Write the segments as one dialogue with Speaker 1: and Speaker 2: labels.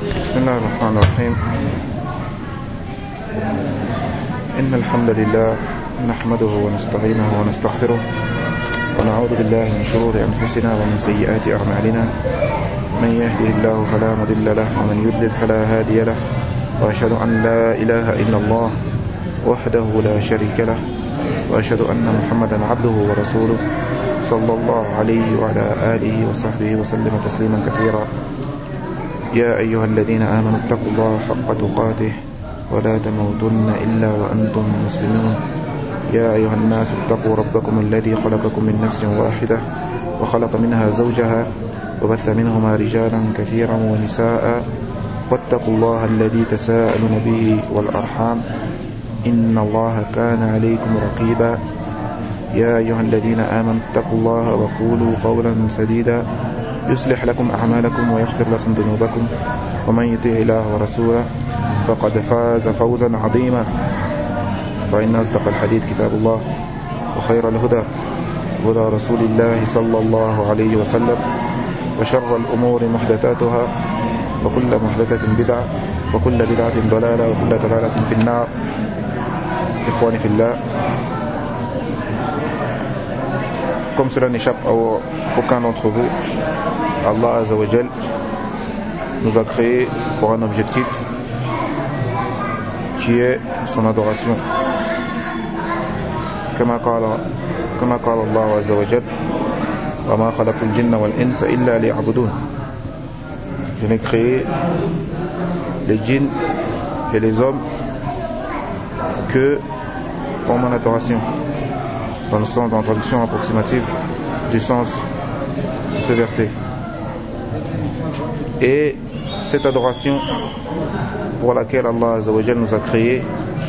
Speaker 1: بسم الله الرحمن الرحيم. إن الحمد لله نحمده ونستعينه ونستغفره ونعوذ بالله من شرور أنفسنا ومن سيئات أعمالنا. من يهده الله فلا مضل له ومن يضلل فلا هادي له، وأشهد أن لا إله إلا الله وحده لا شريك له، وأشهد أن محمدا عبده ورسوله صلى الله عليه وعلى آله وصحبه وسلم تسليما كثيرا. يا أيها الذين آمنوا اتقوا الله حق تقاته ولا تموتن إلا وأنتم مسلمون. يا أيها الناس اتقوا ربكم الذي خلقكم من نفس واحدة وخلق منها زوجها وبث منهما رجالا كثيرا ونساء، واتقوا الله الذي تساءلون به والأرحام إن الله كان عليكم رقيبا. يا أيها الذين آمنوا اتقوا الله وقولوا قولا سديدا يصلح لكم أعمالكم ويغفر لكم ذنوبكم، ومن يطع الله ورسوله فقد فاز فوزا عظيما. فإن أصدق الحديث كتاب الله، وخير الهدى هدى رسول الله صلى الله عليه وسلم، وشر الأمور محدثاتها، وكل محدثة بدعة، وكل بدعة ضلالة، وكل ضلالة في النار. إخواني في الله, comme cela n'échappe à aucun d'entre vous, Allah Azza wa Jal nous a créés pour un objectif qui est son adoration. كما قال الله عز وجل وما خلقت الجن والإنس إلا ليعبدون. Je n'ai créé les djinns et les hommes que pour mon adoration, dans le sens de la traduction approximative du sens de ce verset. Et cette adoration pour laquelle Allah Azza wa Jal nous a créés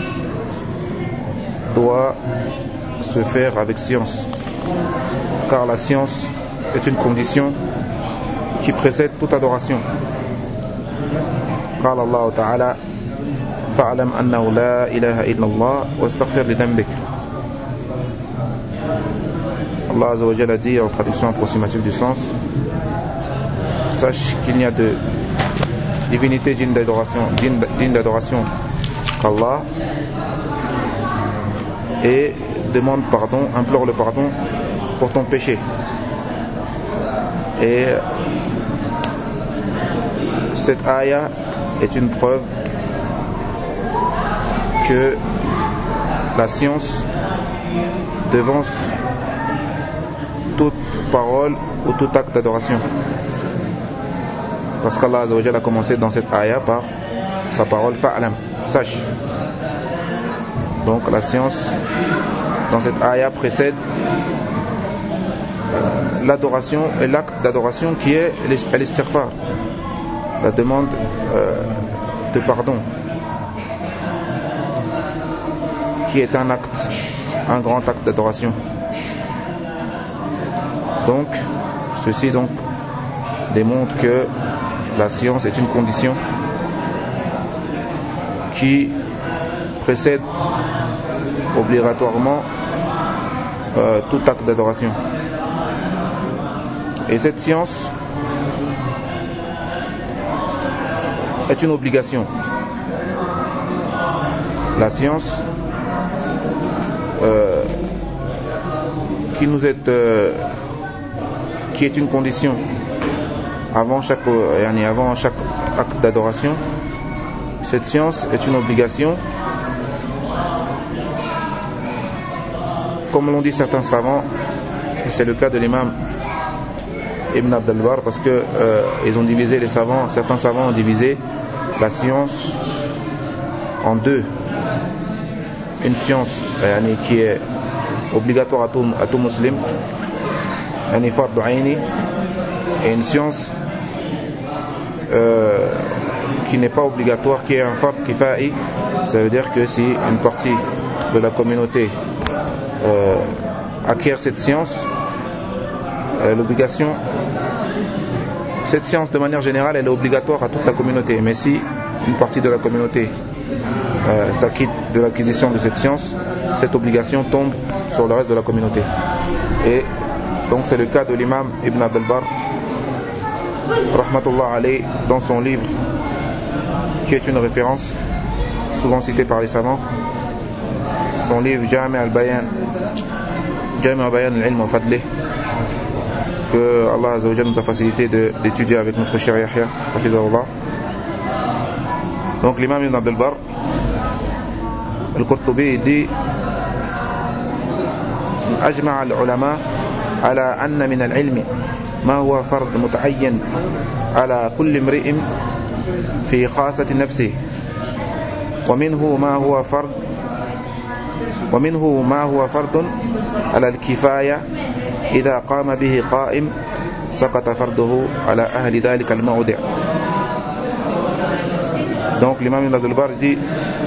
Speaker 1: doit se faire avec science, car la science est une condition qui précède toute adoration. قال الله تعالى فاعلم أنه لا إله إلا الله واستغفر لذنبك. Allah Azza wa Jal a dit en traduction approximative du sens: sache qu'il n'y a de divinité digne d'adoration qu'Allah, et demande pardon, implore le pardon pour ton péché. Et cette ayah est une preuve que la science devance toute parole ou tout acte d'adoration, parce qu'Allah Azza wa Jalla a commencé dans cette ayah par sa parole fa'alam, sache. Donc la science dans cette ayah précède l'adoration et l'acte d'adoration qui est l'istighfar, la demande de pardon, qui est un acte, un grand acte d'adoration. Donc ceci démontre que la science est une condition qui précède obligatoirement tout acte d'adoration. Et cette science est une obligation. La science qui est une condition avant chaque acte d'adoration. Cette science est une obligation, comme l'ont dit certains savants, et c'est le cas de l'imam Ibn Abd al-Barr, parce que ils ont divisé certains savants ont divisé la science en deux. Une science qui est obligatoire à tout musulman, et une science qui n'est pas obligatoire, qui est un fard kifa'i. Ça veut dire que si une partie de la communauté acquiert cette science, l'obligation, cette science de manière générale elle est obligatoire à toute la communauté, mais si une partie de la communauté s'acquitte de l'acquisition de cette science, cette obligation tombe sur le reste de la communauté. Et donc c'est le cas de l'imam Ibn Abd al-Barr rahmatullah alayh dans son livre qui est une référence souvent citée par les savants. Son livre Jami' al-Bayan al-Ilm wa Fadlih, que Allah Azza wa Jalla nous a facilité d'étudier avec notre cher Yahya, hafidahullah. Donc l'imam Ibn Abd al-Barr al-Qurtubi dit أجمع العلماء على أن من العلم ما هو فرض متعين على كل امرئ في خاصة نفسه ومنه ما هو فرض على الكفاية إذا قام به قائم سقط فرضه على أهل ذلك الموضع. Donc l'imam Ibn Abd al-Barr dit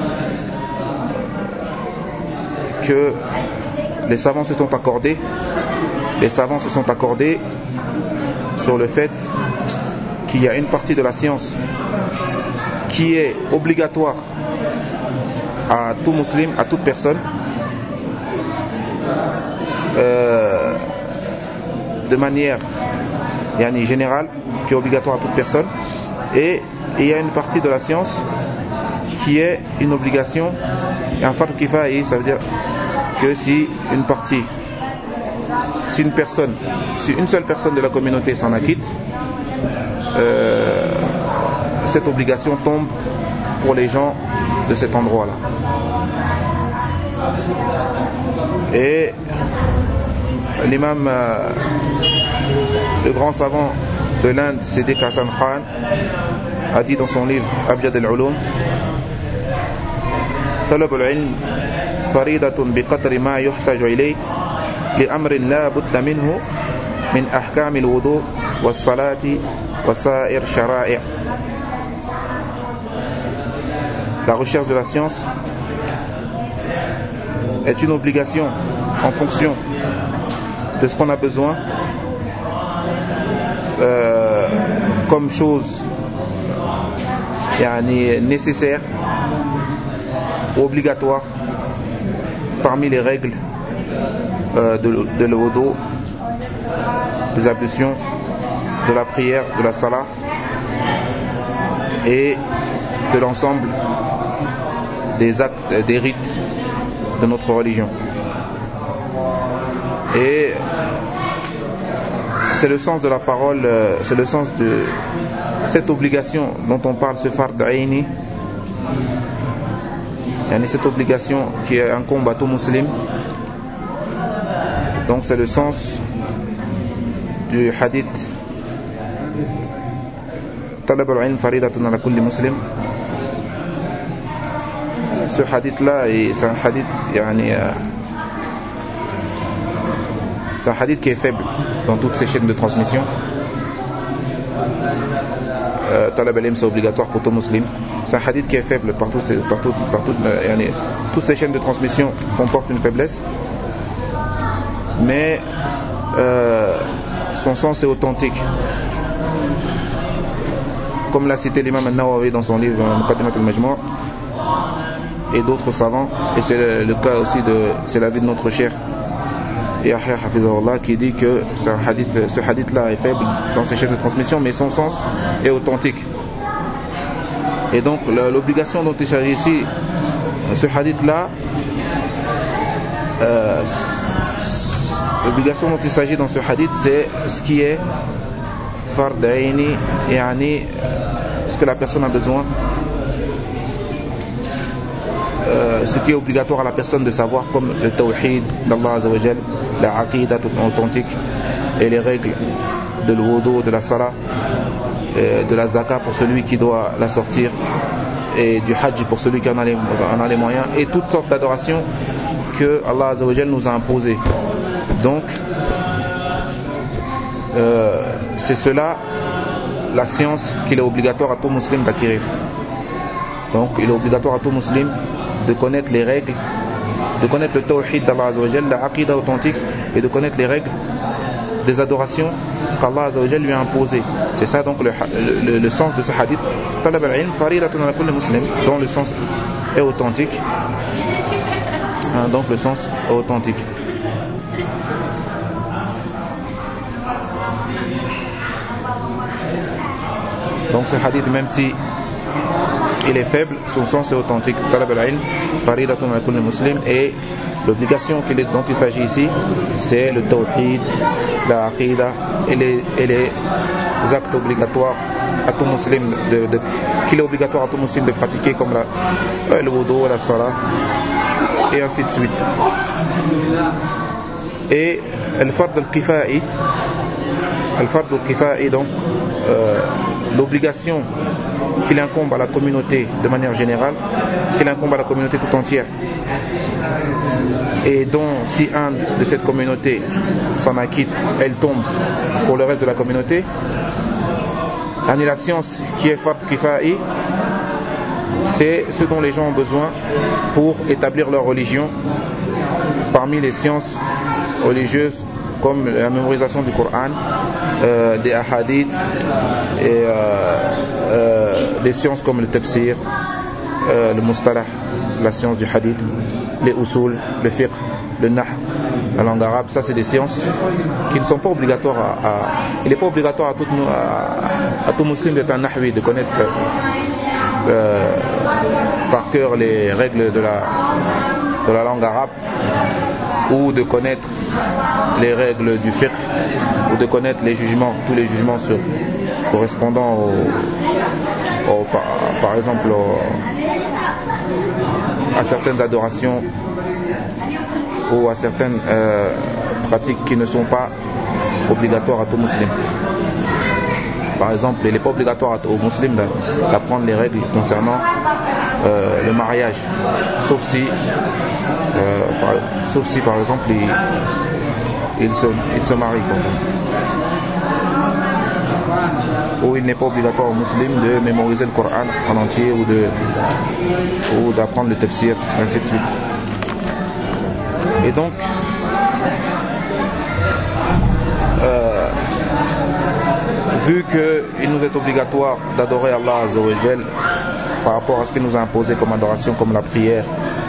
Speaker 1: que les savants se sont accordés sur le fait qu'il y a une partie de la science qui est obligatoire à tout musulman, à toute personne, de manière générale, qui est obligatoire à toute personne, et il y a une partie de la science qui est une obligation, et un fard kifa'i, ça veut dire que si une seule personne de la communauté s'en acquitte, cette obligation tombe pour les gens de cet endroit-là. Et l'imam, le grand savant de l'Inde, Siddiq Hassan Khan, a dit dans son livre Abjad al-Ulum: Talab al-ilm faridatun biqadri ma yuhtaju ilayh لأمر لا بد منه من أحكام الوضوء والصلاة وسائر شرائع. La recherche de la science est une obligation en fonction de ce qu'on a besoin comme chose nécessaire ou obligatoire parmi les règles de l'wudu, des ablutions, de la prière, de la salat et de l'ensemble des actes, des rites de notre religion. Et c'est le sens de la parole, c'est le sens de cette obligation dont on parle, ce fard aini, cette obligation qui incombe à tout musulman. Donc c'est le sens du hadith Talab al-ilm faridatun ala kulli muslim. Ce hadith là, c'est un hadith c'est un hadith qui est faible dans toutes ces chaînes de transmission. Talab al-ilm c'est obligatoire pour tout musulman. C'est un hadith qui est faible toutes ces chaînes de transmission comportent une faiblesse, mais son sens est authentique, comme l'a cité l'imam al-Nawawi dans son livre Muqaddimat al-Majmu' et d'autres savants. Et c'est le cas aussi c'est l'avis de notre cher Yahya hafidahullah, qui dit que ce hadith là est faible dans ses chaînes de transmission, mais son sens est authentique. Et donc l'obligation dont il s'agit ici, ce hadith là, l'obligation dont il s'agit dans ce hadith, c'est ce qui est fard aini, ce que la personne a besoin, ce qui est obligatoire à la personne de savoir, comme le tawhid d'Allah Azza wa Jal, la aqidah authentique et les règles de l'wudu, de la salat, de la zakat pour celui qui doit la sortir, et du hajj pour celui qui en a les moyens, et toutes sortes d'adorations que Allah Azza wa Jal nous a imposées. Donc c'est cela la science qu'il est obligatoire à tout musulman d'acquérir. Donc il est obligatoire à tout musulman de connaître les règles, de connaître le tawhid d'Allah Azza wa Jal, la aqidah authentique, et de connaître les règles des adorations qu'Allah Azza wa Jal lui a imposées. C'est ça donc le sens de ce hadith. Talab al-ilm faridatun ala kulli muslim, dont le sens est authentique. Donc le sens est authentique. Donc ce hadith, même si il est faible, son sens est authentique. Talab al-ilm, faridatun ala kulli muslim, et l'obligation dont il s'agit ici, c'est le tawhid, la aqidah et les actes obligatoires à tout musulman qu'il est obligatoire à tout musulman de pratiquer, comme le wudu, la salat et ainsi de suite. Et le fard al-kifa'i, donc l'obligation qu'il incombe à la communauté de manière générale, qu'il incombe à la communauté tout entière, et dont si un de cette communauté s'en acquitte, elle tombe pour le reste de la communauté. L'annulation qui est fard kifa'i, c'est ce dont les gens ont besoin pour établir leur religion parmi les sciences religieuses, comme la mémorisation du Coran, des hadiths et des sciences comme le tafsir, le mustalah, la science du hadith, les usul, le fiqh, le nah, la langue arabe. Ça, c'est des sciences qui ne sont pas obligatoires il n'est pas obligatoire à tout musulman d'être un nahwi, de connaître par cœur les règles de la langue arabe, ou de connaître les règles du fiqh, ou de connaître les jugements, tous les jugements correspondant par exemple à certaines adorations ou à certaines pratiques qui ne sont pas obligatoires à tout musulman. Par exemple, il n'est pas obligatoire aux musulmans d'apprendre les règles concernant le mariage, sauf si par exemple il se marie, ou il n'est pas obligatoire aux musulmans de mémoriser le Coran en entier, ou d'apprendre le tafsir, ainsi de suite. Et donc vu qu'il nous est obligatoire d'adorer Allah Azza wa Jal par rapport à ce qu'il nous a imposé comme adoration, comme la prière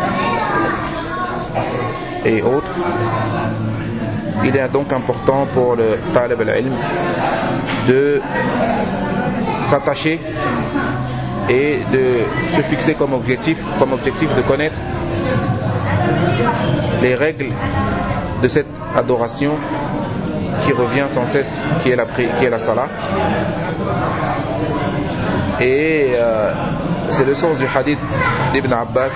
Speaker 1: et autres, il est donc important pour le talib al-ilm de s'attacher et de se fixer comme objectif de connaître les règles de cette adoration qui revient sans cesse, qui est la salat. Et c'est le sens du hadith d'Ibn Abbas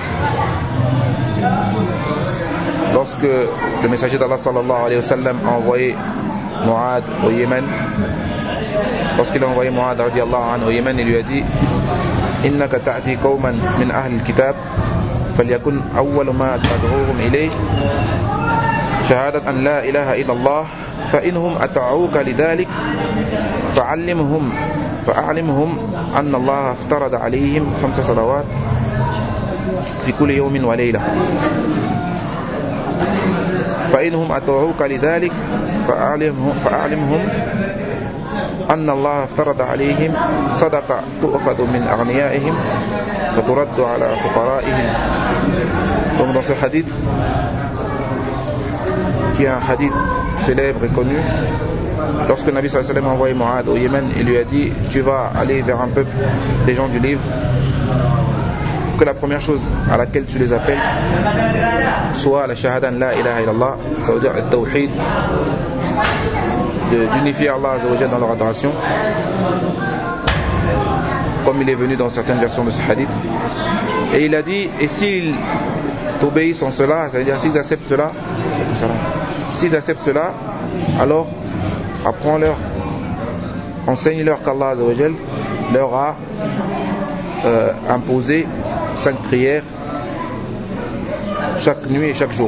Speaker 1: lorsque le messager d'Allah sallallahu alayhi wa sallam a envoyé Mu'ad au Yémen. Lorsqu'il a envoyé Mu'ad radiyallahu anhu au Yémen, il lui a dit: innaka ta'ti qawman min ahli al-kitab falyakun awwal ma tad'uhum ilayh shahadat an la ilaha illa Allah fa inhum ata'uka lidhalik fa'allimhum anna Allah aftarada alayhim 5 salawat fi kulli yawmin wa layla فإنهم أطاعوك لذلك فأعلمهم أن الله افترض عليهم صدقة تؤخذ من أغنيائهم فترد على فقرائهم. Donc dans ce hadith, qui est un hadith célèbre et connu, lorsque Nabi sallallahu alayhi wa sallam a envoyé Mu'ad au Yémen, il lui a dit: tu vas aller vers un peuple des gens du livre, que la première chose à laquelle tu les appelles soit la shahada la ilaha illallah, ça veut dire le tawhid, d'unifier Allah Azza wa Jalla dans leur adoration, comme il est venu dans certaines versions de ce hadith. Et il a dit: et s'ils t'obéissent en cela, c'est-à-dire s'ils acceptent cela, alors apprends-leur, enseigne-leur qu'Allah Azza wa Jalla leur a imposé 5 prières chaque nuit et chaque jour.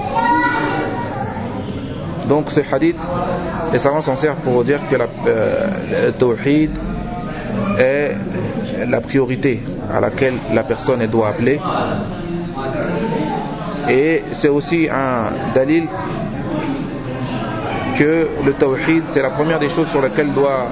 Speaker 1: Donc ce hadith, les savants s'en servent pour dire que le tawhid est la priorité à laquelle la personne doit appeler, et c'est aussi un dalil que le tawhid, c'est la première des choses sur laquelle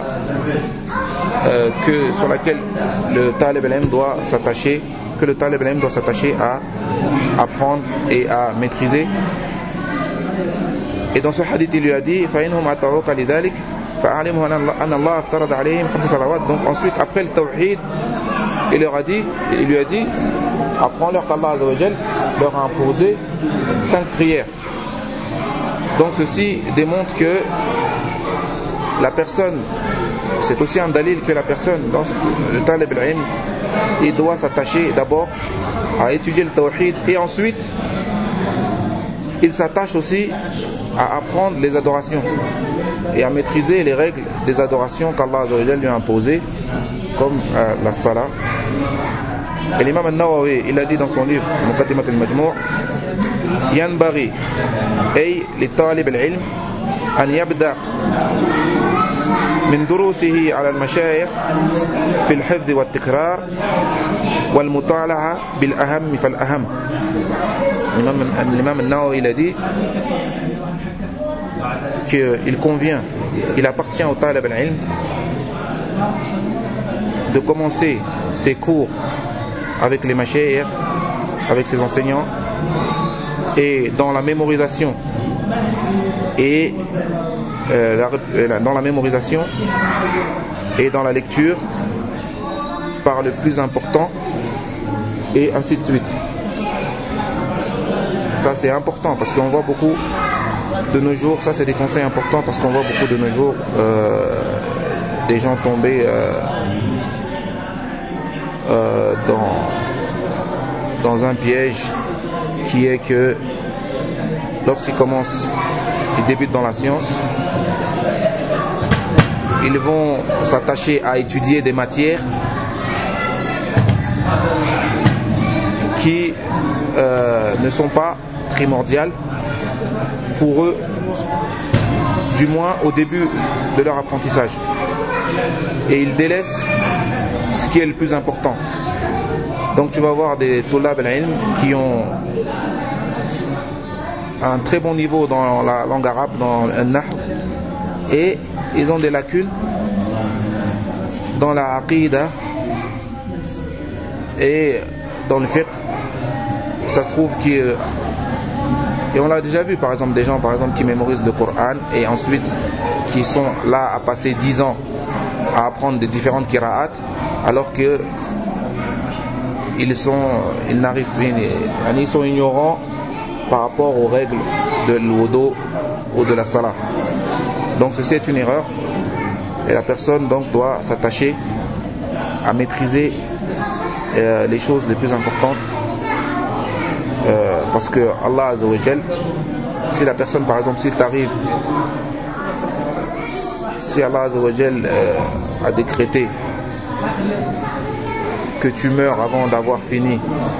Speaker 1: le talib al-ilm doit s'attacher, à apprendre et à maîtriser. Et dans ce hadith, il lui a dit: فَإِنْهُمْ أَطَعُوكَ لِذَلِكَ فَأَعْلِمْهُمْ أَنَّ اللَّهَ افْتَرَضَ عَلَيْهِمْ 5 salawat. Donc ensuite, après le tawhid, il lui a dit, apprends-leur qu'Allah Azza wa Jal leur a imposé 5 prières. Donc ceci démontre que la personne, c'est aussi un dalil que la personne, dans le talib al-ilm, il doit s'attacher d'abord à étudier le tawhid et ensuite il s'attache aussi à apprendre les adorations et à maîtriser les règles des adorations qu'Allah Azza wa Jal lui a imposées, comme la salat. Et l'imam al-Nawawi, il a dit dans son livre Muqaddimat al-Majmou' yanbaghi ay li talib al-ilm an yabda من دروسه على المشايخ في الحفظ والتكرار والمطالعة بالأهم فالأهم. L'imam al-Nawawi, il a dit qu'il convient, il appartient au talib al-ilm de commencer ses cours avec les mashayikh, avec ses enseignants, et dans la mémorisation et dans la mémorisation et dans la lecture par le plus important, et ainsi de suite. Ça c'est important parce qu'on voit beaucoup de nos jours, ça c'est des conseils importants parce qu'on voit beaucoup de nos jours des gens tomber dans un piège qui est que lorsqu'ils débutent dans la science, ils vont s'attacher à étudier des matières qui ne sont pas primordiales pour eux, du moins au début de leur apprentissage, et ils délaissent ce qui est le plus important. Donc tu vas voir des tulab al-ilm qui ont un très bon niveau dans la langue arabe, dans le nahr, et ils ont des lacunes dans la aqida et dans le fiqh. Ça se trouve et on l'a déjà vu, par exemple, des gens qui mémorisent le Coran et ensuite qui sont là à passer 10 ans à apprendre des différentes qira'at, alors que ils sont ignorants par rapport aux règles de l'wudu ou de la salat. Donc ceci est une erreur, et la personne donc doit s'attacher à maîtriser les choses les plus importantes, parce que Allah Azza wa Jal, si la personne, par exemple, si Allah Azza wa Jal a décrété que tu meurs avant d'avoir fini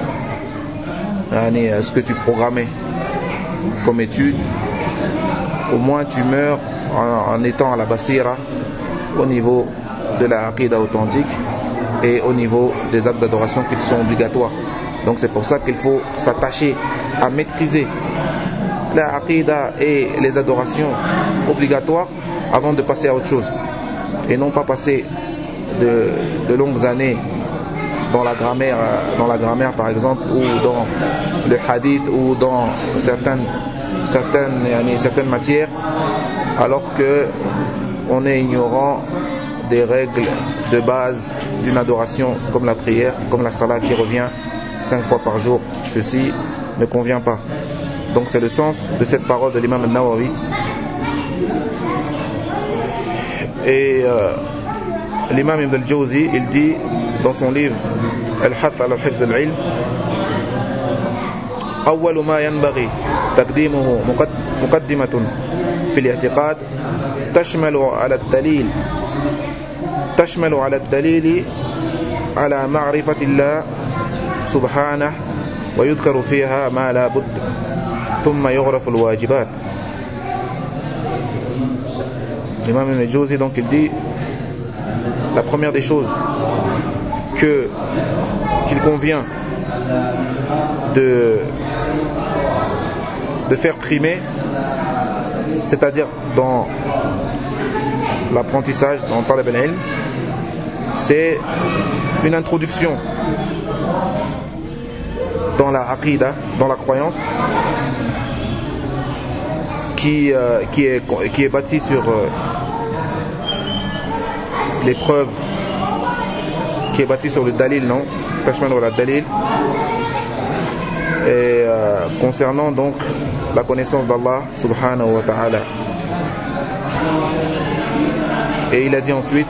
Speaker 1: ce que tu programmais comme étude, au moins tu meurs en étant à la basira au niveau de la aqida authentique et au niveau des actes d'adoration qui sont obligatoires. Donc c'est pour ça qu'il faut s'attacher à maîtriser la aqida et les adorations obligatoires avant de passer à autre chose, et non pas passer de longues années dans la grammaire par exemple, ou dans le hadith, ou dans certaines matières, alors que on est ignorant des règles de base d'une adoration comme la prière, comme la salat qui revient 5 fois par jour. Ceci ne convient pas. Donc c'est le sens de cette parole de l'imam al-Nawawi. Et l'imam Ibn al-Jawzi, il dit dans son livre Al-Hath ala al-Hifz al-Ilm: أول ما ينبغي تقديمه مقدمة في الاعتقاد تشمل على الدليل على معرفة الله سبحانه ويذكر فيها ما لا بد ثم يغرف الواجبات. L'imam Ibn al-Jawzi, donc, il dit la première des choses qu'il convient de faire primer, c'est-à-dire dans l'apprentissage, dans le talab al-ilm, c'est une introduction dans la aqida, dans la croyance, qui est bâtie sur les preuves qui est bâti sur le dalil, non? Kashman wala dalil. Et concernant donc la connaissance d'Allah subhanahu wa ta'ala. Et il a dit ensuite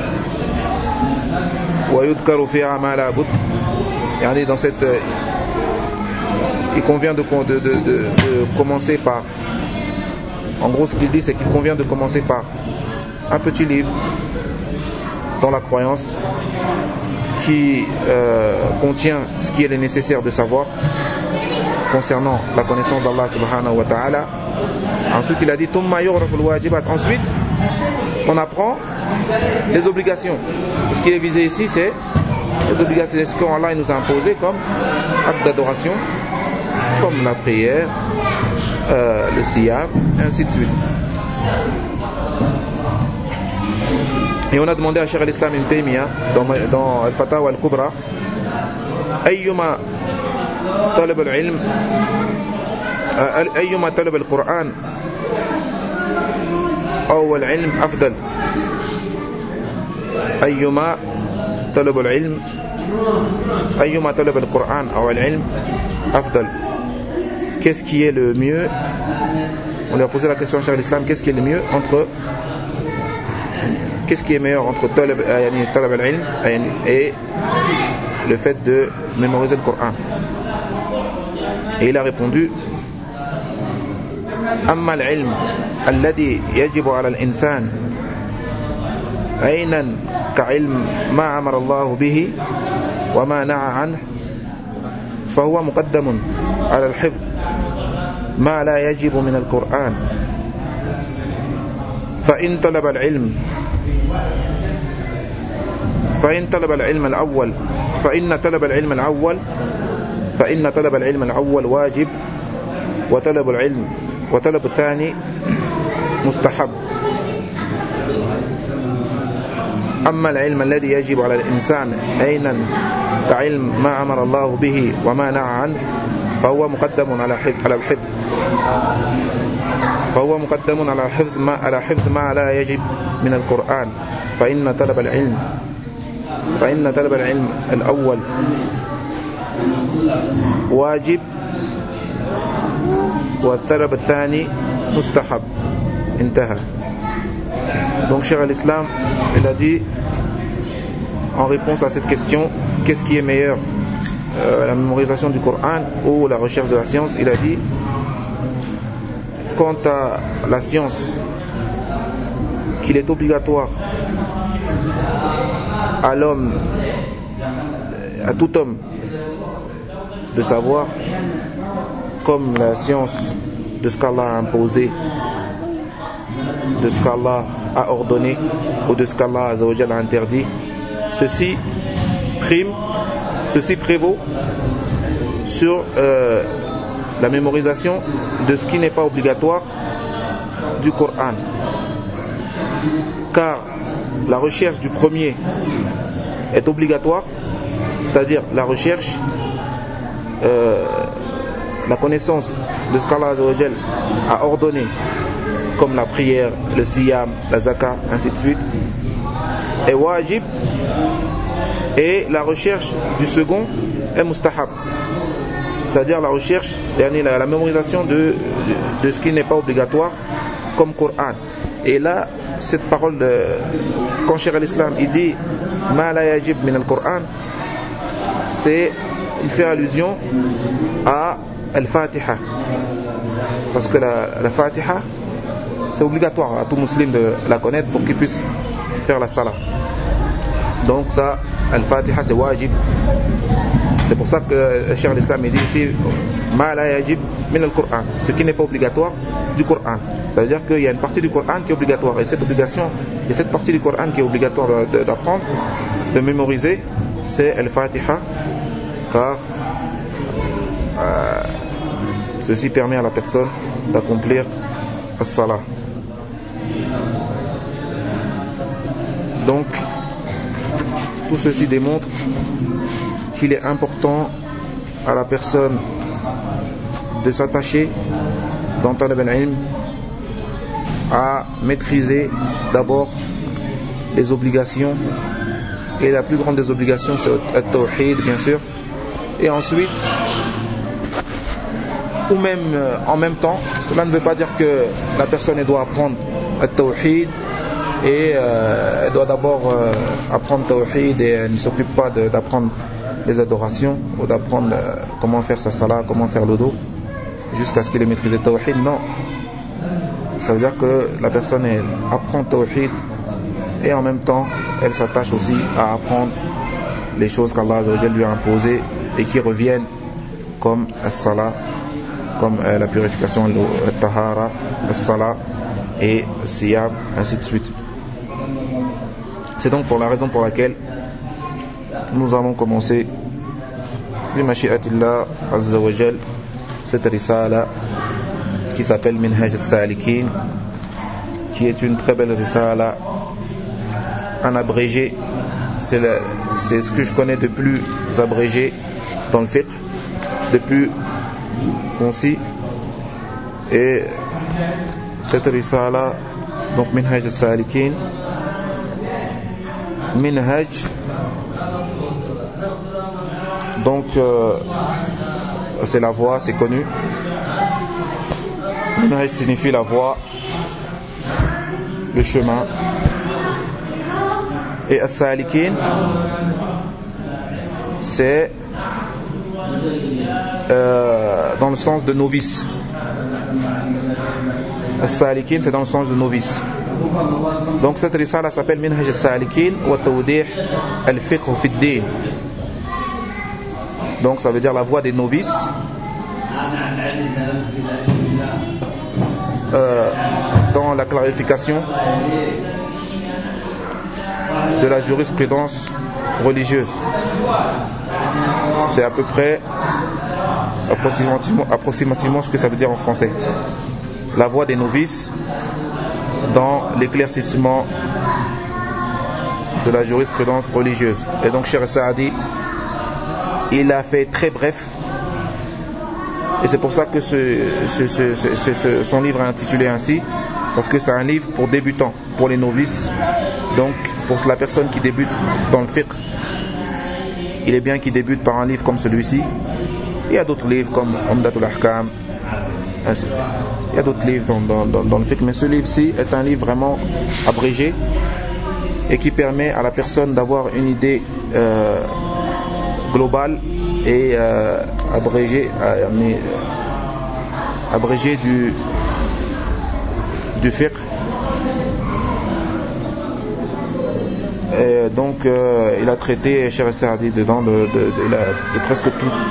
Speaker 1: wa yudkaru fiha ma la bud, yani dans cette il convient de commencer par, en gros ce qu'il dit c'est qu'il convient de commencer par un petit livre dans la croyance qui contient ce qu'il est nécessaire de savoir concernant la connaissance d'Allah subhanahu wa ta'ala. Ensuite il a dit thumma yu'rafu al-wajibat, ensuite on apprend les obligations. Ce qui est visé ici c'est les obligations, c'est ce qu'Allah nous a imposé comme acte d'adoration, comme la prière, le siyam, ainsi de suite. Et on a demandé à Cheikh al-Islam Ibn Taymiyyah dans Al-Fatawa al-Kubra ayyuma talab al-ilm ayyuma talab al-Qur'an aw al-ilm afdal, ayyuma talab al-ilm ayyuma talab al-Qur'an aw al-ilm afdal, qu'est-ce qui est le mieux? On lui a posé la question à Cheikh al-Islam, qu'est-ce qui est le mieux entre, qu'est-ce qui est meilleur entre talab al-ilm et le fait de mémoriser le Coran? Et il a répondu amma al-ilm alladhi yajibu ala al-insan aynan ka'ilm ma amara Allah bihi wa ma na'a anhu fahuwa muqaddamun ala al-hifz ma la yajibu min al-Qur'an fa in talaba al-ilm فإن طلب العلم الأول فإن طلب العلم الأول واجب وطلب الثاني مستحب. أما العلم الذي يجب على الإنسان عينا كعلم ما أمر الله به وما نهى عنه فهو مقدم على الحفظ على حفظ ما لا يجب من القرآن فإن طلب العلم الأول واجب والطلب الثاني مستحب. انتهى. Donc Cheikh al-Islam, il a dit en réponse à cette question, qu'est-ce qui est meilleur, la mémorisation du Coran ou la recherche de la science? Il a dit, quant à la science, qu'il est obligatoire à l'homme, à tout homme, de savoir, comme la science de ce qu'Allah a imposé, de ce qu'Allah a ordonné ou de ce qu'Allah Azza wa Jalla a interdit, ceci prévaut sur la mémorisation de ce qui n'est pas obligatoire du Coran, car la recherche du premier est obligatoire, c'est-à-dire la recherche, la connaissance de ce qu'Allah Azza wa Jalla a ordonné, comme la prière, le siyam, la zakat, ainsi de suite, est wajib, et la recherche du second est mustahab, c'est-à-dire la recherche, la mémorisation de ce qui n'est pas obligatoire comme Coran. Et là, cette parole quand Cheikh al-Islam il dit ma la yajib min al-Qur'an, il fait allusion à al-Fatiha, parce que la Fatiha c'est obligatoire à tout musulman de la connaître pour qu'il puisse faire la salat. Donc ça, al-Fatiha c'est wajib. C'est pour ça que Cheikh al-Islam il dit ici ma la yajib min al-Qur'an, ce qui n'est pas obligatoire du Coran. Ça veut dire qu'il y a une partie du Coran qui est obligatoire, et cette partie du Coran qui est obligatoire d'apprendre, de mémoriser, c'est al-Fatiha, car ceci permet à la personne d'accomplir as-salat. Donc tout ceci démontre qu'il est important à la personne de s'attacher dans talab al-ilm à maîtriser d'abord les obligations Et la plus grande des obligations, c'est At-Tawhid, bien sûr. Et ensuite, ou même en même temps, cela ne veut pas dire que la personne elle doit apprendre At-Tawhid et elle doit d'abord apprendre Tawhid et elle ne s'occupe pas d'apprendre les adorations ou d'apprendre comment faire sa salat, comment faire le dos jusqu'à ce qu'il ait maîtrisé Tawhid. Non, ça veut dire que la personne elle apprend Tawhid et en même temps elle s'attache aussi à apprendre les choses qu'Allah lui a imposées et qui reviennent comme as-salat, comme la purification, le tahara, as-salat et siyam, ainsi de suite. C'est donc pour la raison pour laquelle nous allons commencer bi mashi'atillah azza wa jal cette risala qui s'appelle Minhaj as-Salikin, qui est une très belle risala en abrégé. C'est ce que je connais de plus abrégé dans le fiqh, de plus concis. Et cette risala, donc Minhaj as-Salikin, Minhaj, donc c'est la voie, c'est connu. Minhaj signifie la voie, le chemin. Et as-Salikin, c'est dans le sens de novice. As-Salikin, c'est dans le sens de novice. Donc cette risala s'appelle Minhaj as-Salikin wa Tawdih al-Fiqh fi ad-Din. Donc ça veut dire la voie des novices, dans la clarification de la jurisprudence religieuse. C'est à peu près approximativement ce que ça veut dire en français. La voie des novices dans l'éclaircissement de la jurisprudence religieuse. Et donc Cheikh Saadi, il a fait très bref, et c'est pour ça que son livre est intitulé ainsi, parce que c'est un livre pour débutants, pour les novices. Donc pour la personne qui débute dans le fiqh, il est bien qu'il débute par un livre comme celui-ci. Il y a d'autres livres comme Umdatul Ahkam, il y a d'autres livres dans le fiqh, mais ce livre-ci est un livre vraiment abrégé et qui permet à la personne d'avoir une idée globale et abrégée du fiqh. Et donc il a traité Cheikh Saadi dedans de presque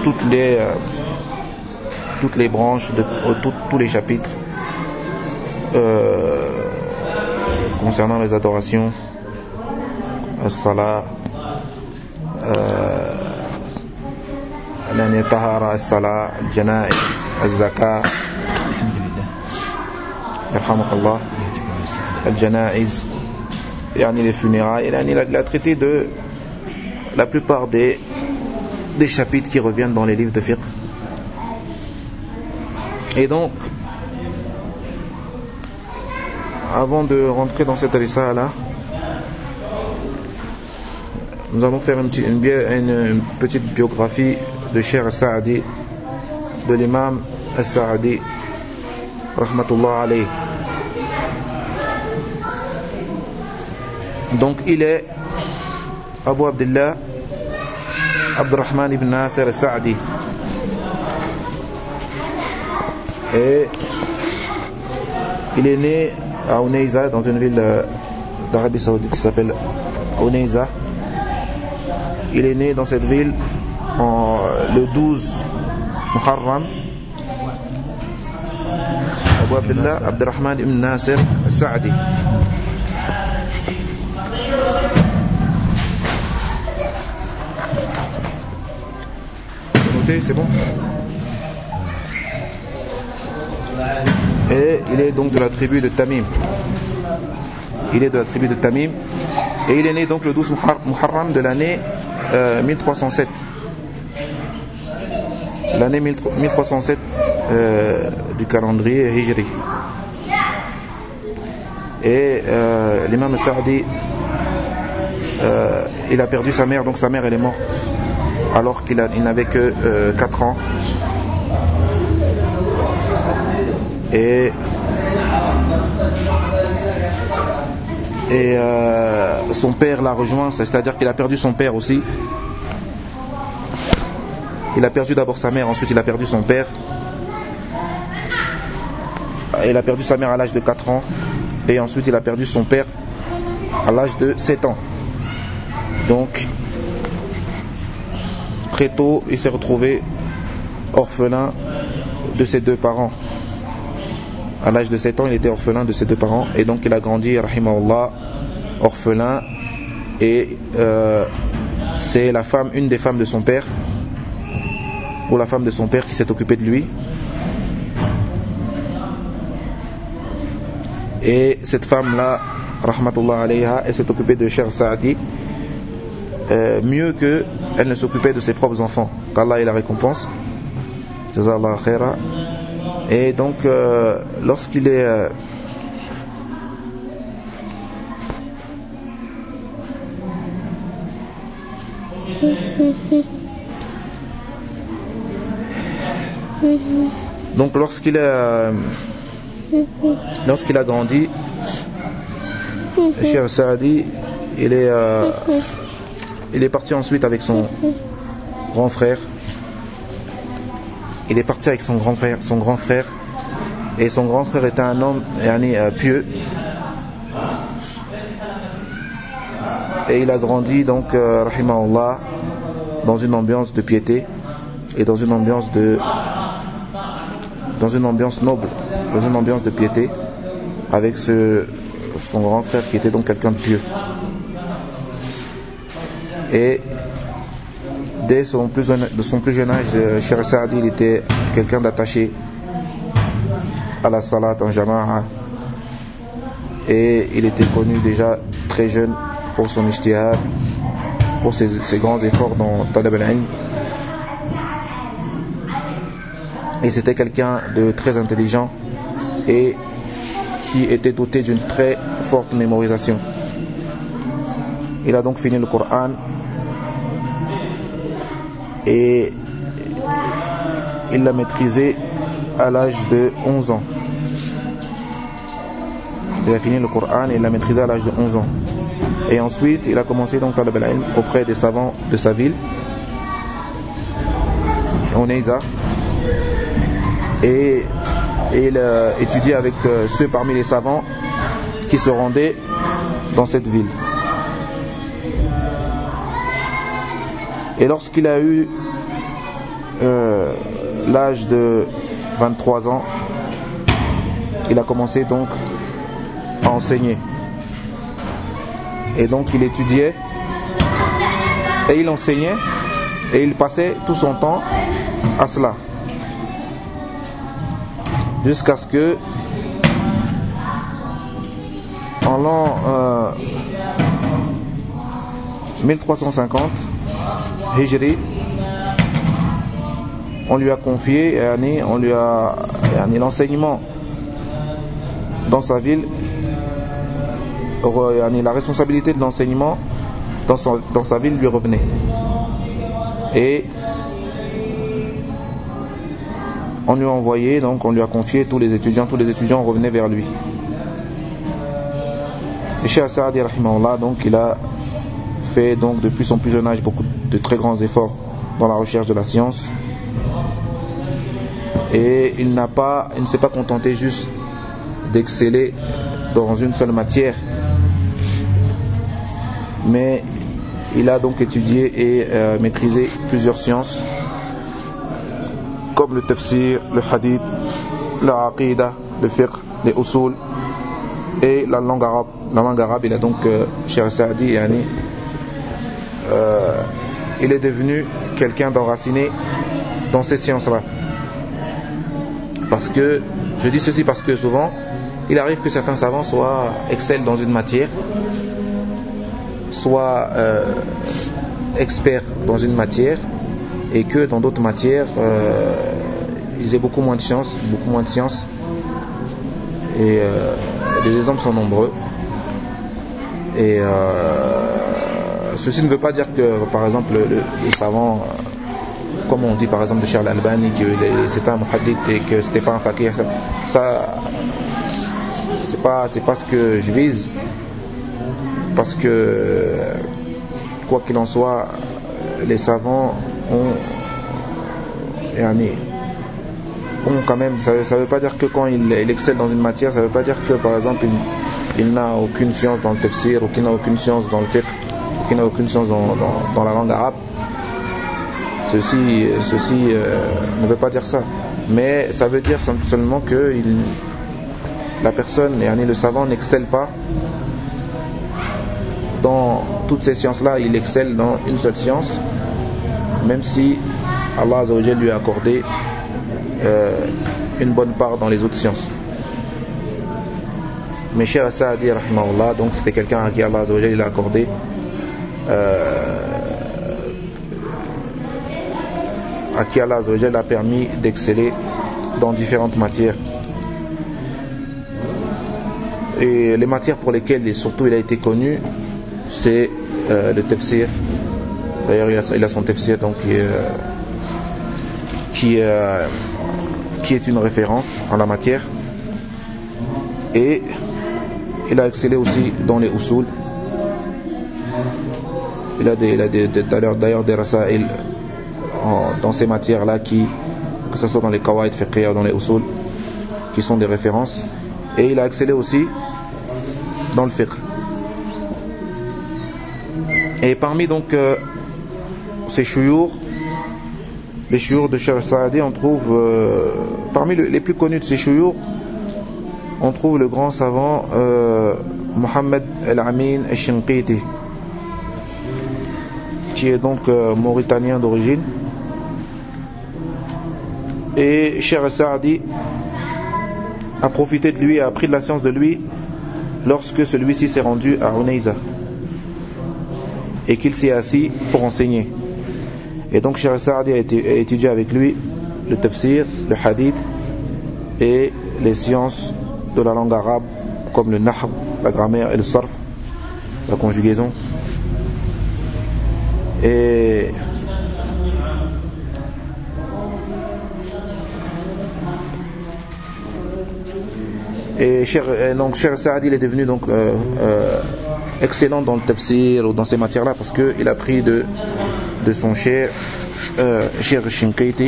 Speaker 1: toutes les branches, tous les chapitres concernant les adorations, as-salat, al-tahara, as-salat, al-janaiz, az-zakah, yarhamukallah, al-janaiz, les funérailles. Il a traité de la plupart des chapitres qui reviennent dans les livres de fiqh. Et donc, avant de rentrer dans cette risala, nous allons faire une petite biographie de Cheikh Saadi, de l'imam As-Saadi, rahmatullah alayh. Donc il est Abu Abdullah Abdurrahman ibn Nasir As-Saadi, et il est né à Unayza, dans une ville d'Arabie Saoudite qui s'appelle Unayza. Il est né dans cette ville le 12 Muharram. Abu Abdullah Abdurrahman ibn Nasir As-Saadi. C'est bon. Et il est donc de la tribu de Tamim. Et il est né donc le 12 Muharram de l'année 1307. L'année 1307 du calendrier Hijri. Et l'imam Saadi, il a perdu sa mère, donc sa mère elle est morte alors qu'il n'avait que 4 ans. Et son père l'a rejoint, c'est-à-dire qu'il a perdu son père aussi. Il a perdu d'abord sa mère, ensuite il a perdu son père. Il a perdu sa mère à l'âge de 4 ans et ensuite il a perdu son père à l'âge de 7 ans. Donc très tôt il s'est retrouvé orphelin de ses deux parents. À l'âge de 7 ans il était orphelin de ses deux parents et donc il a grandi, rahimahullah, orphelin. Et c'est une des femmes de son père, ou la femme de son père, qui s'est occupée de lui. Et cette femme-là, rahmatullah alayha, elle s'est occupée de Cheikh Saadi mieux qu'elle ne s'occupait de ses propres enfants. Qu'Allah ait la récompense. Jazallah khaira. Et donc, lorsqu'il est donc lorsqu'il a grandi, Cheikh Saadi, il est parti ensuite avec son grand frère. Il est parti avec son grand frère, et son grand frère était un homme pieux. Et il a grandi donc, rahimahullah, dans une ambiance de piété et dans une ambiance noble, dans une ambiance de piété, avec son grand frère qui était donc quelqu'un de pieux. Et dès son plus jeune âge, Cheikh Saadi, il était quelqu'un d'attaché à la salat en jama'a, et il était connu déjà très jeune pour son ijtihad, pour ses grands efforts dans talab al-ilm. Et c'était quelqu'un de très intelligent et qui était doté d'une très forte mémorisation. Il a donc fini le Coran et il l'a maîtrisé à l'âge de 11 ans. Il a fini le Coran et il l'a maîtrisé à l'âge de 11 ans. Et ensuite, il a commencé donc talab al-ilm auprès des savants de sa ville, au Neiza. Et il étudiait avec ceux parmi les savants qui se rendaient dans cette ville. Et lorsqu'il a eu l'âge de 23 ans, il a commencé donc à enseigner. Et donc il étudiait et il enseignait et il passait tout son temps à cela. Jusqu'à ce que, en l'an 1350 Hijri, on lui a confié l'enseignement dans sa ville. La responsabilité de l'enseignement dans sa ville lui revenait. Et on lui a envoyé, donc on lui a confié tous les étudiants revenaient vers lui. Et Cheikh Saadi rahimahullah, donc il a fait donc depuis son plus jeune âge beaucoup de très grands efforts dans la recherche de la science. Et il ne s'est pas contenté juste d'exceller dans une seule matière, mais il a donc étudié et maîtrisé plusieurs sciences comme le tafsir, le hadith, la aqida, le fiqh, les usul et la langue arabe. La langue arabe, il a donc Cheikh Saadi, il est devenu quelqu'un d'enraciné dans ces sciences-là. Parce que, je dis ceci parce que souvent, il arrive que certains savants excellent dans une matière, soit experts dans une matière, et que dans d'autres matières, ils aient beaucoup moins de science. Et les exemples sont nombreux. Et ceci ne veut pas dire que, par exemple, le savant, comme on dit par exemple de Cheikh Al-Albani, que c'était un muhaddith et que c'était pas un faqih, ça c'est pas ce que je vise, parce que quoi qu'il en soit, les savants ont quand même, ça veut pas dire que quand il excelle dans une matière, ça veut pas dire que par exemple il n'a aucune science dans le tafsir, ou qu'il n'a aucune science dans le fiqh, ou qu'il n'a aucune science dans la langue arabe. Ceci ne veut pas dire ça, mais ça veut dire seulement que la personne, le savant, n'excelle pas dans toutes ces sciences-là. Il excelle dans une seule science, même si Allah Azza wa Jalla lui a accordé une bonne part dans les autres sciences. Mais Cheikh Saadi rahimahullah, donc c'était quelqu'un à qui Allah Azza wa Jalla a accordé à qui Allah Azza wa Jalla a permis d'exceller dans différentes matières. Et les matières pour lesquelles surtout il a été connu, c'est le tafsir. D'ailleurs il a son tafsir donc qui est une référence en la matière, et il a excellé aussi dans les usul. Il a d'ailleurs des rasaïl dans ces matières-là, que ce soit dans les qawaïd fiqhiyya ou dans les usul, qui sont des références. Et il a excellé aussi dans le fiqh. Et parmi donc ces shuyukh, les shuyukh de Cheikh Saadi, on trouve parmi les plus connus de ces shuyukh, on trouve le grand savant Mohammed Al-Amin Al-Shinqiti, qui est donc mauritanien d'origine. Et Cheikh Saadi a profité de lui, a appris de la science de lui lorsque celui-ci s'est rendu à Unayza et qu'il s'est assis pour enseigner. Et donc Cheikh Saadi a étudié avec lui le tafsir, le hadith et les sciences de la langue arabe, comme le nahw, la grammaire et le sarf, la conjugaison. Et donc Cheikh Saadi, il est devenu donc excellent dans le tafsir ou dans ces matières-là, parce qu'il a pris de son Cheikh Shinqiti,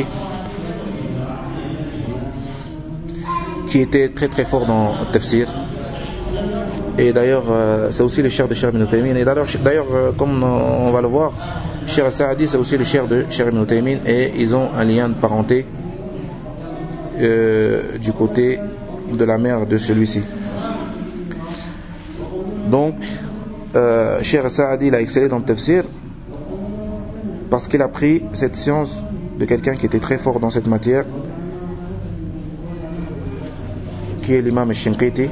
Speaker 1: qui était très très fort dans le tafsir. Et d'ailleurs c'est aussi le Cheikh de Cheikh Ibn Taymiyyah. Et d'ailleurs comme on va le voir, Cheikh Saadi c'est aussi le Cheikh de Cheikh Ibn Taymiyyah, et ils ont un lien de parenté du côté de la mère de celui-ci. Donc Cheikh Saadi, il a excellé dans le tafsir parce qu'il a pris cette science de quelqu'un qui était très fort dans cette matière, qui est l'imam Al-Shinqiti.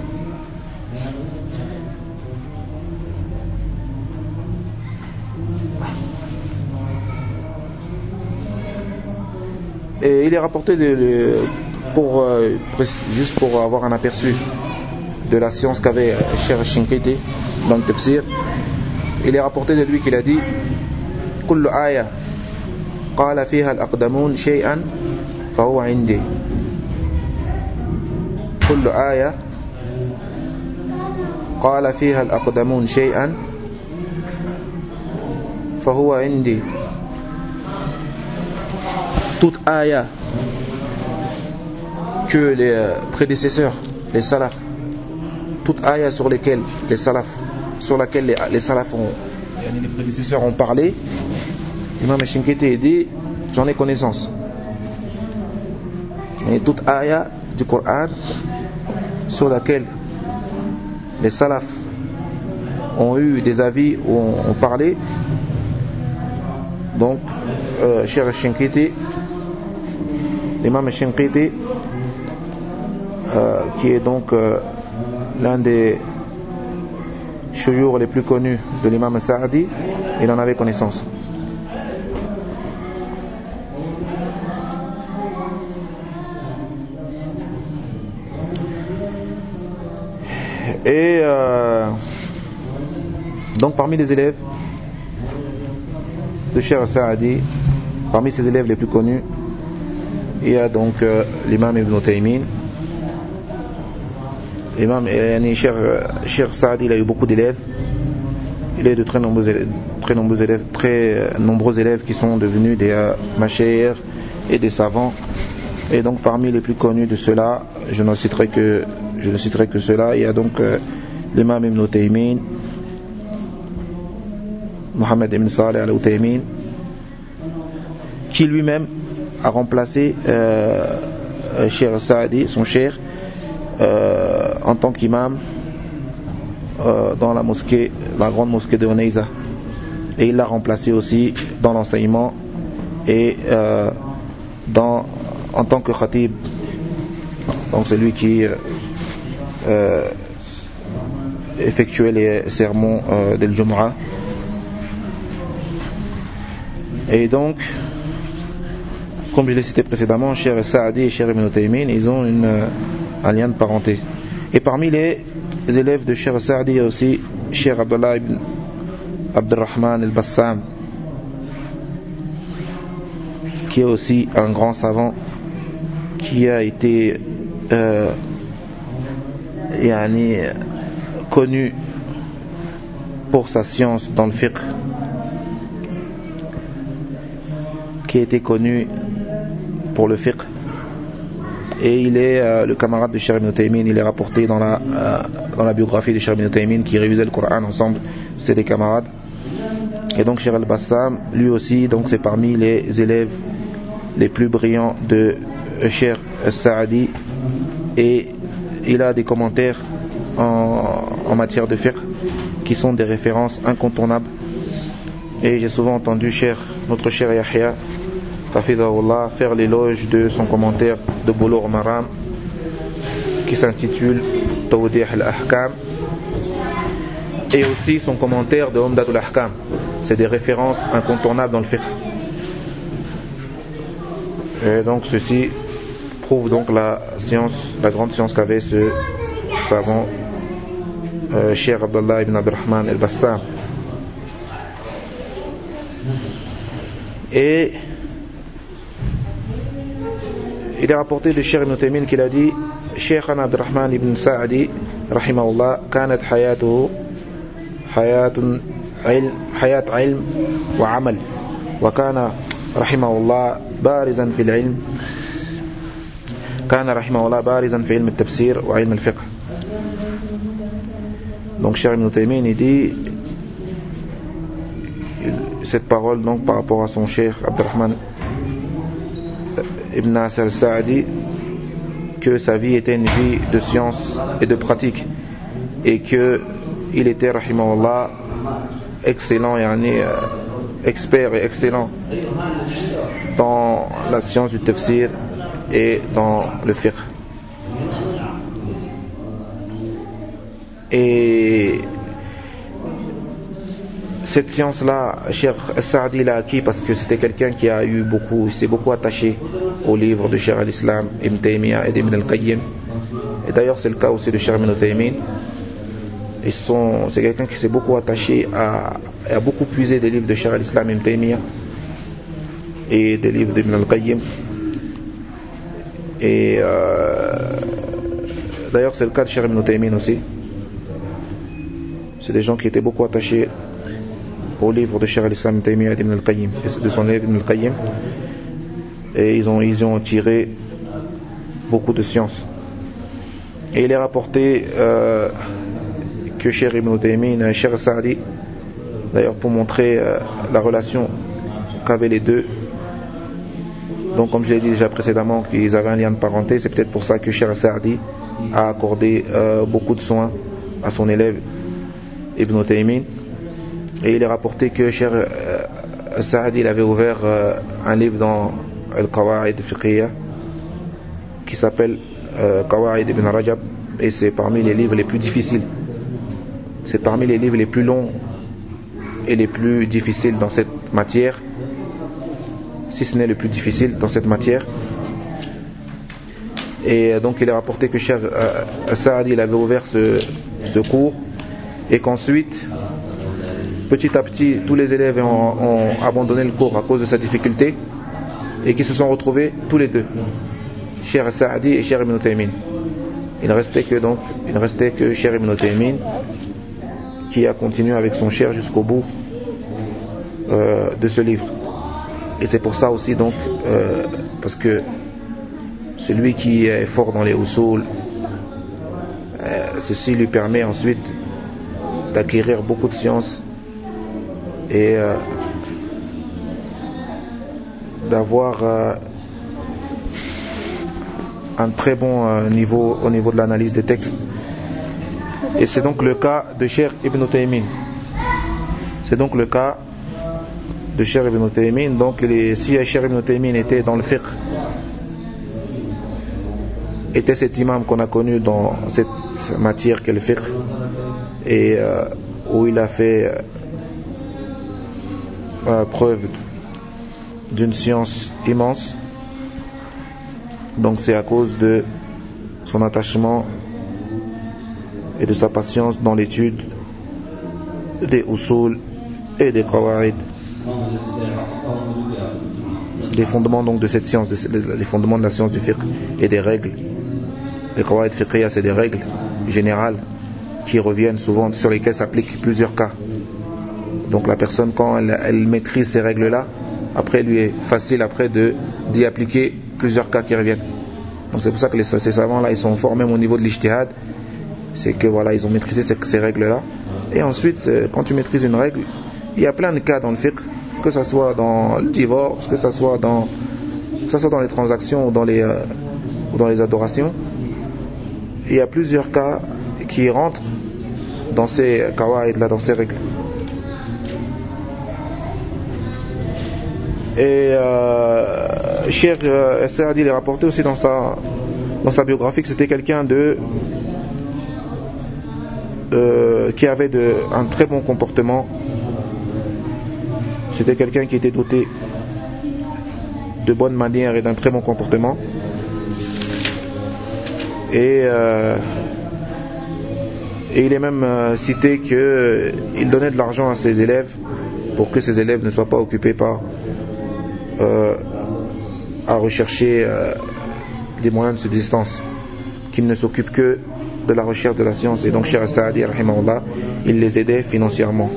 Speaker 1: Et il est rapporté juste pour avoir un aperçu de la science qu'avait Cheikh Shinqiti dans le tafsir. Il est rapporté de lui qu'il a dit: كل آية قال فيها الأقدمون شيئا فهو عندي. كل آية قال فيها الأقدمون شيئا فهو عندي. Toute ayah que les prédécesseurs, les salafs, toute ayah sur laquelle les salafs les prédécesseurs ont parlé, l'imam Al-Shinqiti dit: j'en ai connaissance. Et toute ayah du Coran sur laquelle les salafs ont eu des avis ou ont parlé, donc Cheikh Al-Shinqiti, l'imam Al-Shinqiti, qui est donc l'un des shuyukh les plus connus de l'imam Saadi, il en avait connaissance. Et donc parmi les élèves de Cheikh Saadi, parmi ses élèves les plus connus, il y a donc l'imam Ibn Taymin. L'imam Cheikh Saadi, il a eu beaucoup d'élèves. Il a eu de très nombreux élèves qui sont devenus des mashayikh et des savants. Et donc parmi les plus connus de ceux-là, je ne citerai que ceux-là. Il y a donc l'imam Ibn Taymin, Mohammed ibn Saleh al-Utaymin, qui lui-même a remplacé Cheikh Saadi, son cheikh, en tant qu'imam dans la grande mosquée de Oneiza. Et il l'a remplacé aussi dans l'enseignement et en tant que khatib. Donc c'est lui qui effectuait les sermons del Jumu'ah. Et donc, comme je l'ai cité précédemment, Cheikh Saadi et Cheikh Ibn Taymin, ils ont un lien de parenté. Et parmi les élèves de Cheikh Saadi, il y a aussi Cheikh Abdullah ibn Abdurrahman al-Bassam, qui est aussi un grand savant, qui a été connu pour sa science dans le fiqh, qui a été connu pour le fiqh, et il est le camarade de Cheikh Ibn Taymin. Il est rapporté dans la biographie de Cheikh Ibn Taymin qui révisait le Coran ensemble, c'était des camarades. Et donc Cheikh al-Bassam, lui aussi, donc c'est parmi les élèves les plus brillants de Cheikh Saadi, et il a des commentaires en matière de fiqh qui sont des références incontournables. Et j'ai souvent entendu notre cher Yahya Hafidahullah faire l'éloge de son commentaire de Bulugh Maram qui s'intitule Tawdih al-Ahkam, et aussi son commentaire de Umdat al-Ahkam. C'est des références incontournables dans le fiqh. Et donc ceci prouve donc la grande science qu'avait ce savant Cheikh Abdullah ibn Abdurrahman al-Bassam. Et il est rapporté de Cheikh Ibn Taymin qu'il a dit: Cheikhana Abdurrahman ibn Sa'di rahimahullah kanat hayatuhu hayat ilm wa amal, wa kana rahimahullah barizan fil ilm, kana rahimahullah barizan fi ilm al-tafsir wa ilm al-fiqh. Donc Cheikh Ibn Taymin, il dit cette parole donc par rapport à son cheikh Abdurrahman ibn Nasr al-Sa'di, que sa vie était une vie de science et de pratique, et que il était rahimahullah excellent, expert et excellent dans la science du tafsir et dans le fiqh. Et cette science-là, Cheikh Saadi l'a acquis parce que c'était quelqu'un qui s'est beaucoup attaché aux livres de Cheikh al-Islam, Ibn Taymiyyah et d'Ibn al-Qayyim. Et d'ailleurs, c'est le cas aussi de Cheikh Ibn Taymin. C'est quelqu'un qui s'est beaucoup attaché à beaucoup puiser des livres de Cheikh al-Islam, Ibn Taymiyyah et des livres d'Ibn al-Qayyim. Et d'ailleurs, c'est le cas de Cheikh Ibn Taymin aussi. C'est des gens qui étaient beaucoup attachés au livre de Cheikh al-Islam Ibn Taymiyyah et d'Ibn al-Qayyim, de son élève Ibn al-Qayyim, et ils ont tiré beaucoup de science. Et il est rapporté que Cheikh Ibn Taymin et Cheikh Saadi, d'ailleurs pour montrer la relation qu'avaient les deux, donc comme je l'ai dit déjà précédemment qu'ils avaient un lien de parenté, c'est peut-être pour ça que Cheikh Saadi a accordé beaucoup de soins à son élève Ibn Taymin. Et il est rapporté que Cheikh Saadi il avait ouvert un livre dans Al-Qawa'id Fiqhiyya qui s'appelle Qawa'id Ibn Rajab, et c'est parmi les livres les plus difficiles. C'est parmi les livres les plus longs et les plus difficiles dans cette matière, si ce n'est le plus difficile dans cette matière. Et donc il est rapporté que Cheikh Saadi il avait ouvert ce cours, et qu'ensuite petit à petit tous les élèves ont abandonné le cours à cause de sa difficulté et qui se sont retrouvés tous les deux, Cheikh Saadi et Cheikh Ibn Taymin. Il ne restait que Cheikh Ibn Taymin qui a continué avec son cheikh jusqu'au bout de ce livre. Et c'est pour ça aussi donc parce que celui qui est fort dans les usul, ceci lui permet ensuite d'acquérir beaucoup de sciences et d'avoir un très bon niveau au niveau de l'analyse des textes. Et c'est donc le cas de Cheikh Ibn Taymin. C'est donc le cas de Cheikh Ibn Taymin. Donc si Cheikh Ibn Taymin était dans le fiqh, était cet imam qu'on a connu dans cette matière qu'est le fiqh, et où il a fait preuve d'une science immense, donc c'est à cause de son attachement et de sa patience dans l'étude des usul et des qawaid, des fondements donc de cette science, les fondements de la science du fiqh et des règles. Les qawaid fiqhiyya, c'est des règles générales qui reviennent souvent, sur lesquelles s'appliquent plusieurs cas. Donc la personne, quand elle maîtrise ces règles-là, après lui est facile d'y appliquer plusieurs cas qui reviennent. Donc c'est pour ça que ces savants-là, ils sont forts même au niveau de l'ijtihad. C'est que voilà, ils ont maîtrisé ces règles-là. Et ensuite, quand tu maîtrises une règle, il y a plein de cas dans le fiqh, que ce soit dans le divorce, que ce soit dans les transactions ou dans les adorations. Il y a plusieurs cas qui rentrent dans ces qawaïd-là, dans ces règles. Et Cheikh Saadi l'a rapporté aussi dans sa biographie que c'était quelqu'un qui avait un très bon comportement. C'était quelqu'un qui était doté de bonnes manières et d'un très bon comportement. Et il est même cité qu'il donnait de l'argent à ses élèves pour que ses élèves ne soient pas occupés à rechercher des moyens de subsistance, qu'ils ne s'occupent que de la recherche de la science. Et donc Cheikh Saadi rahimahullah, il les aidait financièrement.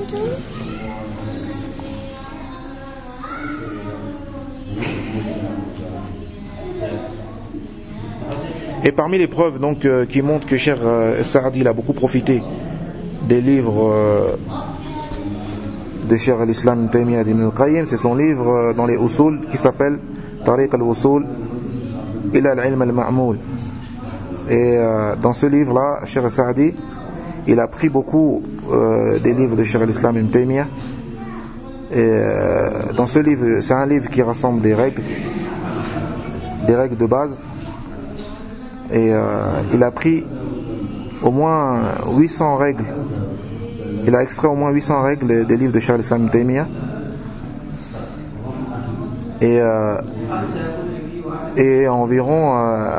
Speaker 1: Et parmi les preuves donc qui montrent que Cheikh Saadi a beaucoup profité des livres de Cheikh al-Islam Ibn Taymiyyah Ibn al-Qayyim, c'est son livre dans les usul qui s'appelle Tariq al-Usul ila al-Ilm al-Ma'moul. Et dans ce livre-là, Cheikh Saadi, il a pris beaucoup des livres de Cheikh al-Islam Ibn Taymiyyah. Et dans ce livre, c'est un livre qui rassemble des règles de base. Et il a pris au moins 800 règles. Il a extrait au moins 800 règles des livres de Cheikh al-Islam Ibn Taymiyyah. Et environ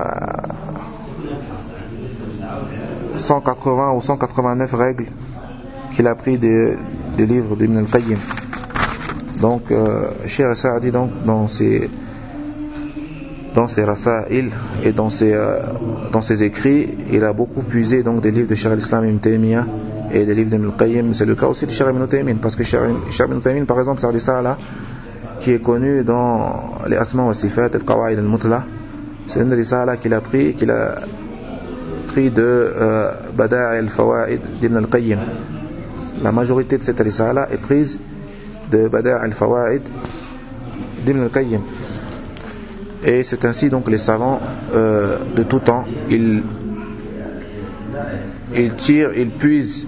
Speaker 1: 180 ou 189 règles qu'il a pris des livres d'Ibn al-Qayyim. Donc Cheikh Saadi, donc dans ses rasail et dans ses écrits, il a beaucoup puisé donc des livres de Cheikh al-Islam Ibn Taymiyyah et des livres d'Ibn al-Qayyim. C'est le cas aussi de Cheikh Ibn Taymin, parce que Cheikh Ibn Taymin, par exemple, sa risala qui est connue dans les Asma wa Sifat, al-Qawaid al-Mutla, c'est une risala qu'il a pris de Bada' al-Fawaid d'Ibn al-Qayyim. La majorité de cette risala est prise de Bada' al-Fawaid d'Ibn al-Qayyim. Et c'est ainsi donc les savants de tout temps, ils puisent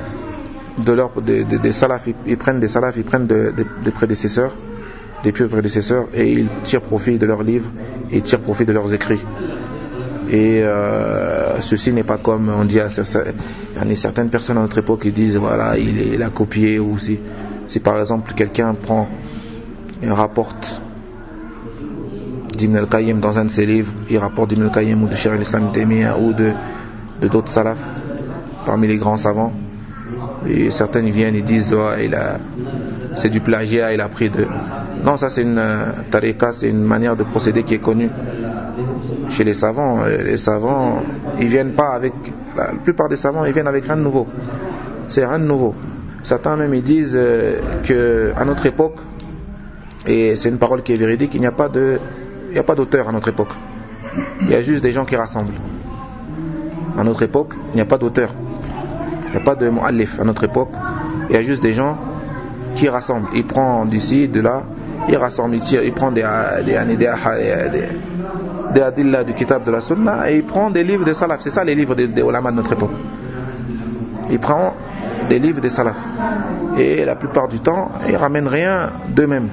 Speaker 1: des salafs, ils prennent des salafs, ils prennent des prédécesseurs, des pieux prédécesseurs, et ils tirent profit de leurs livres, ils tirent profit de leurs écrits. Et ceci n'est pas comme on dit il y a certaines personnes à notre époque qui disent voilà, il a copié, ou si par exemple quelqu'un prend et rapporte d'Ibn al-Qayyim dans un de ses livres, il rapporte d'Ibn al-Qayyim ou de Cheikh al-Islam Ibn Taymiyyah ou de d'autres salafs parmi les grands savants, Et certains ils viennent, ils disent c'est du plagiat, il a pris de... Non, ça c'est une tariqa, c'est une manière de procéder qui est connue chez les savants. Les savants, ils viennent pas avec... La plupart des savants, ils viennent avec rien de nouveau. C'est rien de nouveau. Certains même ils disent qu'à notre époque, et c'est une parole qui est véridique, il n'y a pas d'auteur à notre époque. Il y a juste des gens qui rassemblent. À notre époque, il n'y a pas d'auteur. Il n'y a pas de mu'allif à notre époque. Il y a juste des gens qui rassemblent. Il prend d'ici, de là, il rassemble, il prend des adillah du kitab de la sunna et il prend des livres des salaf. C'est ça les livres des ulama de notre époque. Il prend des livres des salaf. Et la plupart du temps, ils ne ramènent rien d'eux-mêmes.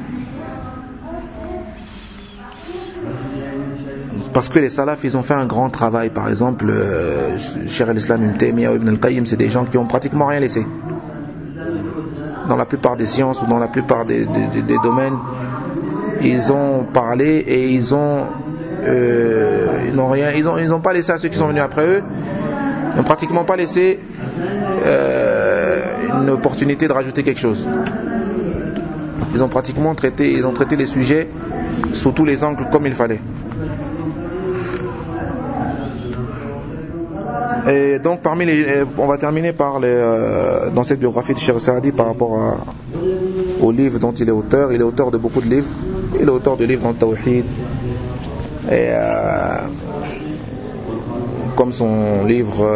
Speaker 1: Parce que les salafs, ils ont fait un grand travail. Par exemple, Cheikh al-Islam Ibn Taymiyyah ou Ibn al-Qayyim, c'est des gens qui ont pratiquement rien laissé. Dans la plupart des sciences ou dans la plupart des domaines, ils ont parlé et ils n'ont rien, ils ont pas laissé à ceux qui sont venus après eux. Ils n'ont pratiquement pas laissé une opportunité de rajouter quelque chose. Ils ont traité les sujets sous tous les angles comme il fallait. Et donc on va terminer par dans cette biographie de Cheikh Saadi par rapport au livre dont il est auteur. Il est auteur de beaucoup de livres. Il est auteur de livres dans le Tawhid. Et comme son livre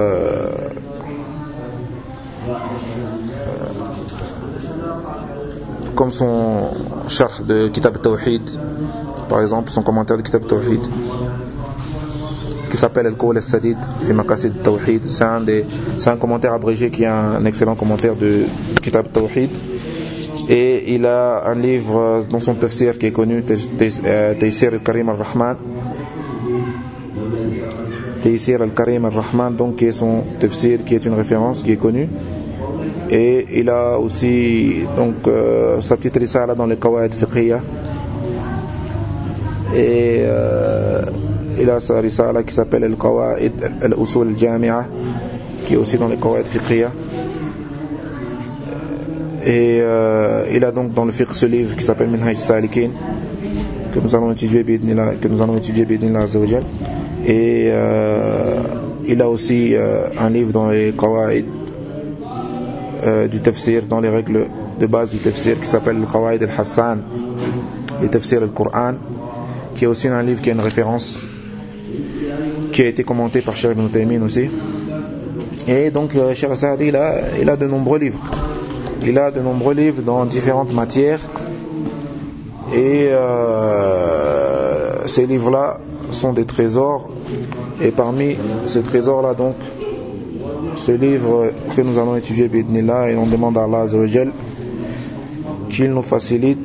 Speaker 1: comme son sharh de Kitab al-Tawhid, par exemple son commentaire de Kitab al-Tawhid qui s'appelle Al-Qawl al-Sadid fi Maqasid al-Tawhid. C'est un commentaire abrégé qui est un excellent commentaire de Kitab al-Tawhid. Et il a un livre dans son tafsir qui est connu, Taysir al-Karim al-Rahman. Taysir al-Karim al-Rahman, donc qui est son tafsir, qui est une référence, qui est connue. Et il a aussi donc sa petite risala dans les Qawaid fiqhiyya. Et il a sa risala qui s'appelle Al-Qawaid al-Usul al-Jami'a, qui est aussi dans les Qawaid fiqhiyya. Et il a donc dans le fiqh ce livre qui s'appelle Minhaj Salikin, que nous allons étudier bi'idhnillah azza wa jal. Et il a aussi un livre dans les Qawaid du tafsir, dans les règles de base du tafsir, qui s'appelle Al-Qawaid al-Hassan, le tafsir al-Qur'an, qui est aussi un livre qui a une référence, qui a été commenté par Cheikh Ibn Taymiyyah aussi. Et donc Cheikh Saadi, il a de nombreux livres. Il a de nombreux livres dans différentes matières. Et ces livres-là sont des trésors. Et parmi ces trésors-là, donc, ce livre que nous allons étudier, bi'idhnillah, et on demande à Allah azza wa jal qu'il nous facilite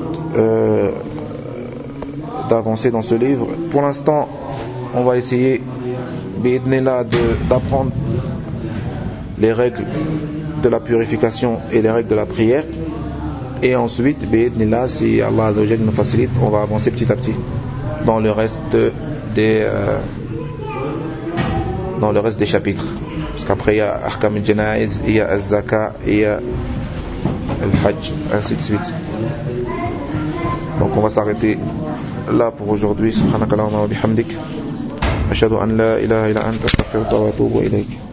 Speaker 1: d'avancer dans ce livre. Pour l'instant, on va essayer, bi'idhnillah, d'apprendre les règles de la purification et les règles de la prière. Et ensuite, bi'idhnillah, si Allah azza wa jal nous facilite, on va avancer petit à petit dans le reste des chapitres. Parce qu'après il y a Ahkam al-Janaiz, il y a Az-Zaka, il y a Al-Hajj, ainsi de suite. Donc on va s'arrêter là pour aujourd'hui. Subhanakallahumma wa bihamdik, ashhadu an la ilaha illa anta, astaghfiruka wa atubu ilayk.